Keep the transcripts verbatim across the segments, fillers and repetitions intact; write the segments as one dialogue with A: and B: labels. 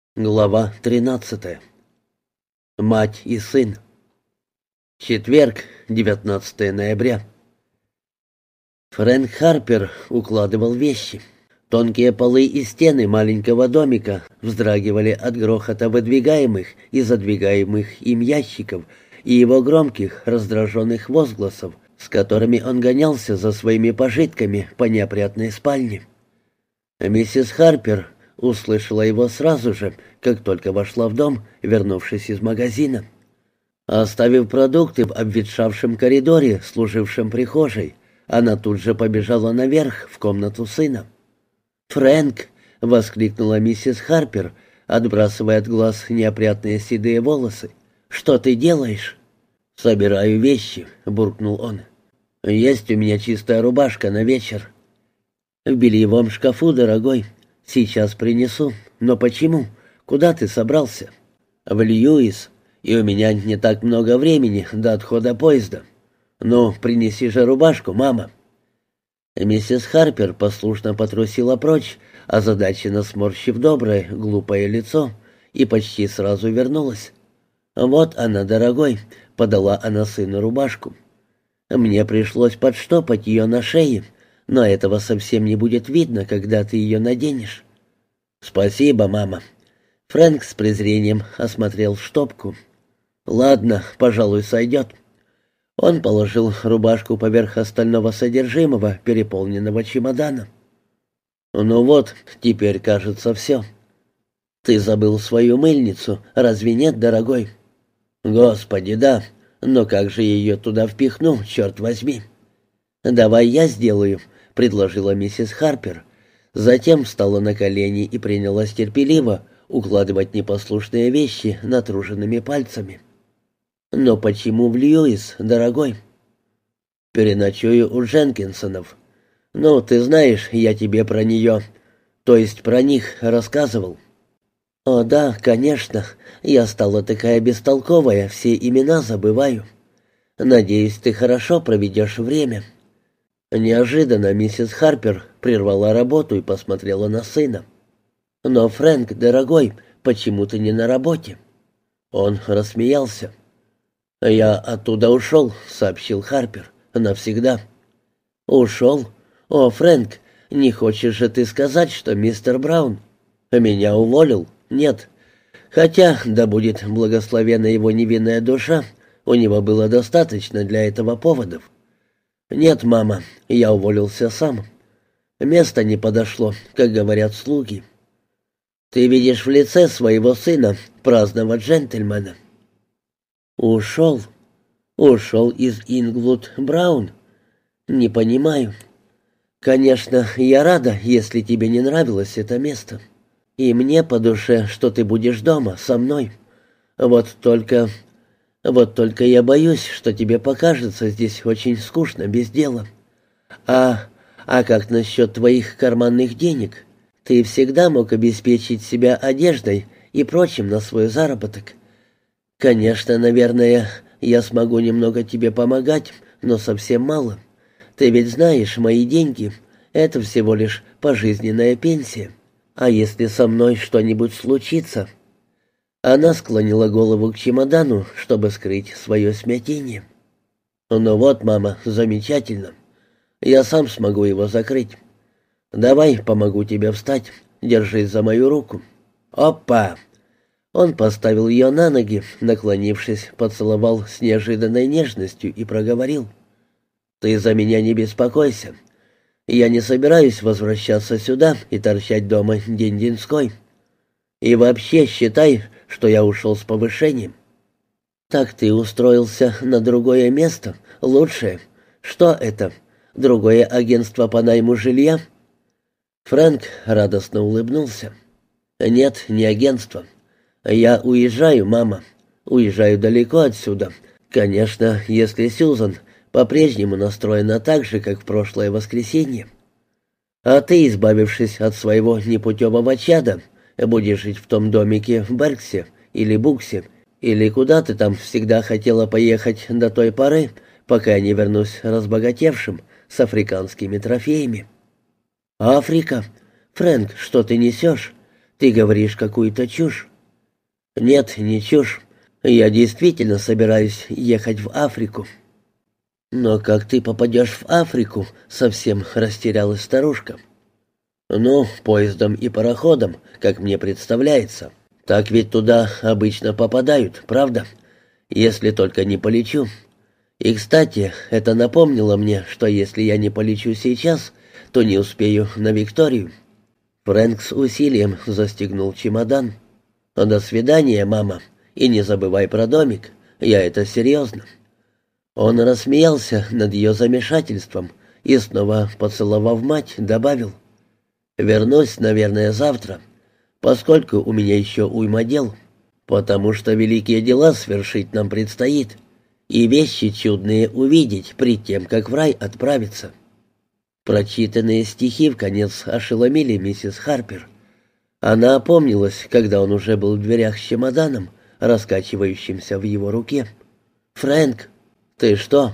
A: Глава тринадцатая. Мать и сын. Четверг, девятнадцатое ноября. Фрэнк Харпер укладывал вещи. Тонкие полы и стены маленького домика вздрагивали от грохота выдвигаемых и задвигаемых им ящиков и его громких, раздраженных возгласов, с которыми он гонялся за своими пожитками по неопрятной спальне. Миссис Харпер услышала его сразу же, как только вошла в дом, вернувшись из магазина. Оставив продукты в обветшавшем коридоре, служившем прихожей, она тут же побежала наверх, в комнату сына. «Фрэнк!» — воскликнула миссис Харпер, отбрасывая от глаз неопрятные седые волосы. «Что ты делаешь?» «Собираю вещи», — буркнул он. «Есть у меня чистая рубашка на вечер». «В бельевом шкафу, дорогой. Сейчас принесу. Но почему? Куда ты собрался?» «В Льюис, и у меня не так много времени до отхода поезда. Ну, принеси же рубашку, мама». Миссис Харпер послушно потрусила прочь, озадаченно сморщив доброе, глупое лицо, и почти сразу вернулась. «Вот она, дорогой», — подала она сыну рубашку. «Мне пришлось подштопать ее на шее, но этого совсем не будет видно, когда ты ее наденешь». «Спасибо, мама». Фрэнк с презрением осмотрел штопку. «Ладно, пожалуй, сойдет». Он положил рубашку поверх остального содержимого переполненного чемодана. «Ну вот, теперь, кажется, все». «Ты забыл свою мыльницу, разве нет, дорогой?» «Господи, да, но как же ее туда впихну, черт возьми?» «Давай я сделаю», — предложила миссис Харпер. Затем встала на колени и принялась терпеливо укладывать непослушные вещи натруженными пальцами. «Но почему в Льюис, дорогой?» «Переночую у Дженкинсонов. Ну, ты знаешь, я тебе про нее, то есть про них, рассказывал». «О да, конечно, я стала такая бестолковая, все имена забываю. Надеюсь, ты хорошо проведешь время». Неожиданно миссис Харпер прервала работу и посмотрела на сына. «Но, Фрэнк, дорогой, почему ты не на работе?» Он рассмеялся. «Я оттуда ушел», — сообщил Харпер. «Навсегда». «Ушел? О, Фрэнк, не хочешь же ты сказать, что мистер Браун меня уволил? Нет. Хотя, да будет благословена его невинная душа, у него было достаточно для этого поводов». «Нет, мама, я уволился сам. Место не подошло, как говорят слуги. Ты видишь в лице своего сына праздного джентльмена». «Ушел? Ушел из Инглвуд Браун? Не понимаю. Конечно, я рада, если тебе не нравилось это место. И мне по душе, что ты будешь дома, со мной. Вот только... Вот только я боюсь, что тебе покажется здесь очень скучно без дела. А... А как насчет твоих карманных денег? Ты всегда мог обеспечить себя одеждой и прочим на свой заработок. Конечно, наверное, я смогу немного тебе помогать, но совсем мало. Ты ведь знаешь, мои деньги — это всего лишь пожизненная пенсия. А если со мной что-нибудь случится...» Она склонила голову к чемодану, чтобы скрыть свое смятение. «Ну вот, мама, замечательно. Я сам смогу его закрыть. Давай, помогу тебе встать. Держись за мою руку». «Опа!» Он поставил ее на ноги, наклонившись, поцеловал с неожиданной нежностью и проговорил. «Ты за меня не беспокойся. Я не собираюсь возвращаться сюда и торчать дома день-деньской. И вообще считай, что я ушел с повышением». «Так ты устроился на другое место? Лучшее. Что это? Другое агентство по найму жилья?» Фрэнк радостно улыбнулся. «Нет, не агентство. Я уезжаю, мама. Уезжаю далеко отсюда. Конечно, если Сьюзан по-прежнему настроена так же, как в прошлое воскресенье. А ты, избавившись от своего непутевого чада, будешь жить в том домике в Берксе или Буксе, или куда ты там всегда хотела поехать до той поры, пока я не вернусь разбогатевшим с африканскими трофеями». «Африка? Фрэнк, что ты несешь? Ты говоришь какую-то чушь». «Нет, не чушь. Я действительно собираюсь ехать в Африку». «Но как ты попадешь в Африку?» — совсем растерялась старушка. «Ну, поездом и пароходом, как мне представляется. Так ведь туда обычно попадают, правда? Если только не полечу. И, кстати, это напомнило мне, что если я не полечу сейчас, то не успею на Викторию». Фрэнк с усилием застегнул чемодан. «До свидания, мама, и не забывай про домик. Я это серьезно». Он рассмеялся над ее замешательством и, снова поцеловав мать, добавил: «Вернусь, наверное, завтра, поскольку у меня еще уйма дел, потому что великие дела свершить нам предстоит, и вещи чудные увидеть пред тем, как в рай отправиться». Прочитанные стихи вконец ошеломили миссис Харпер. Она опомнилась, когда он уже был в дверях с чемоданом, раскачивающимся в его руке. «Фрэнк, ты что?»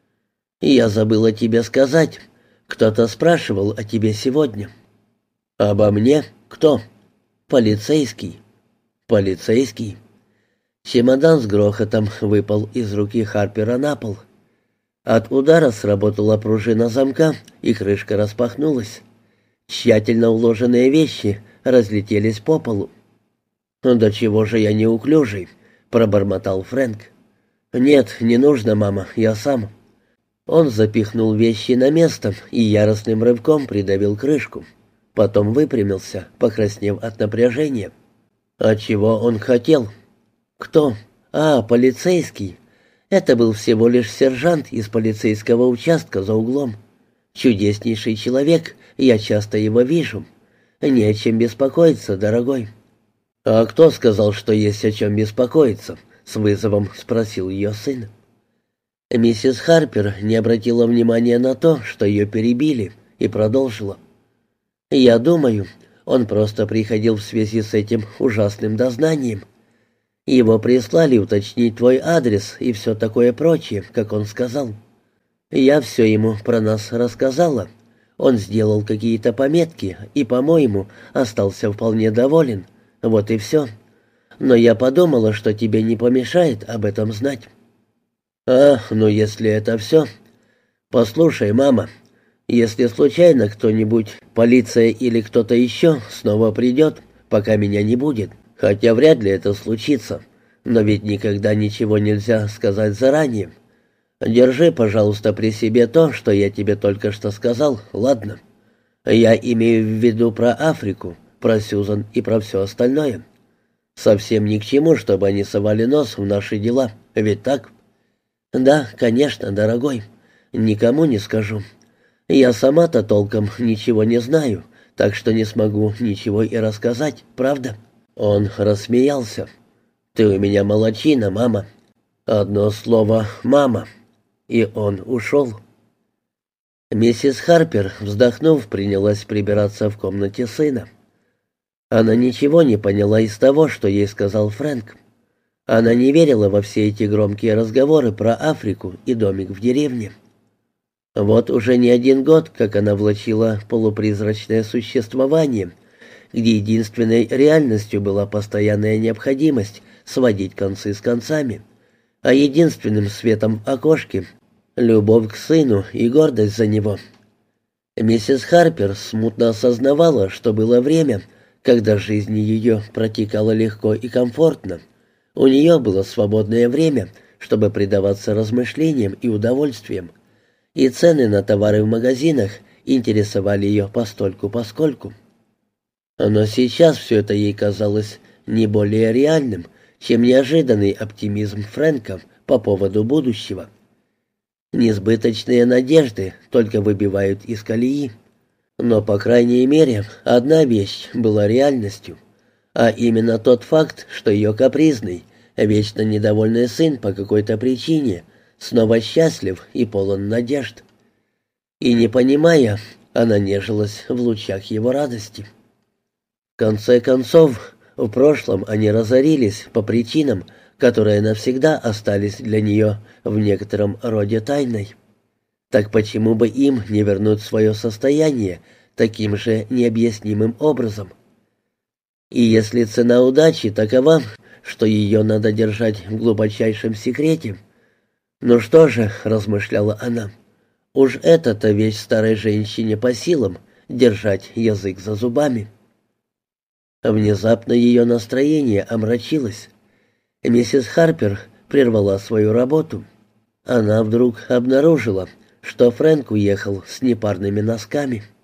A: «Я забыла тебе сказать. Кто-то спрашивал о тебе сегодня». «Обо мне? Кто?» «Полицейский». «Полицейский?» Чемодан с грохотом выпал из руки Харпера на пол. От удара сработала пружина замка, и крышка распахнулась. Тщательно уложенные вещи разлетелись по полу. «Да чего же я неуклюжий?» — пробормотал Фрэнк. «Нет, не нужно, мама, я сам». Он запихнул вещи на место и яростным рывком придавил крышку. Потом выпрямился, покраснев от напряжения. «А чего он хотел?» «Кто? А, полицейский. Это был всего лишь сержант из полицейского участка за углом. Чудеснейший человек, я часто его вижу. Не о чем беспокоиться, дорогой». «А кто сказал, что есть о чем беспокоиться?» — с вызовом спросил ее сын. Миссис Харпер не обратила внимания на то, что ее перебили, и продолжила. «Я думаю, он просто приходил в связи с этим ужасным дознанием. Его прислали уточнить твой адрес и все такое прочее, как он сказал. Я все ему про нас рассказала. Он сделал какие-то пометки и, по-моему, остался вполне доволен. Вот и все. Но я подумала, что тебе не помешает об этом знать». «А, ну если это все. Послушай, мама, если случайно кто-нибудь, полиция или кто-то еще, снова придет, пока меня не будет, хотя вряд ли это случится, но ведь никогда ничего нельзя сказать заранее. Держи, пожалуйста, при себе то, что я тебе только что сказал, ладно? Я имею в виду про Африку, про Сьюзан и про все остальное. Совсем ни к чему, чтобы они совали нос в наши дела, ведь так?» «Да, конечно, дорогой. Никому не скажу. Я сама-то толком ничего не знаю, так что не смогу ничего и рассказать, правда?» Он рассмеялся. «Ты у меня молодчина, мама. Одно слово «мама». И он ушел». Миссис Харпер, вздохнув, принялась прибираться в комнате сына. Она ничего не поняла из того, что ей сказал Фрэнк. Она не верила во все эти громкие разговоры про Африку и домик в деревне. Вот уже не один год, как она влачила полупризрачное существование, где единственной реальностью была постоянная необходимость сводить концы с концами, а единственным светом в окошке — любовь к сыну и гордость за него. Миссис Харпер смутно осознавала, что было время, когда жизнь ее протекала легко и комфортно. У нее было свободное время, чтобы предаваться размышлениям и удовольствиям, и цены на товары в магазинах интересовали ее постольку-поскольку. Но сейчас все это ей казалось не более реальным, чем неожиданный оптимизм Фрэнка по поводу будущего. Несбыточные надежды только выбивают из колеи. Но, по крайней мере, одна вещь была реальностью, а именно тот факт, что ее капризный, вечно недовольный сын по какой-то причине снова счастлив и полон надежд. И не понимая, она нежилась в лучах его радости. В конце концов, в прошлом они разорились по причинам, которые навсегда остались для нее в некотором роде тайной. Так почему бы им не вернуть свое состояние таким же необъяснимым образом? И если цена удачи такова, что ее надо держать в глубочайшем секрете. «Ну что же», — размышляла она, — «уж это-то вещь старой женщине по силам — держать язык за зубами». Внезапно ее настроение омрачилось. Миссис Харпер прервала свою работу. Она вдруг обнаружила, что Фрэнк уехал с непарными носками.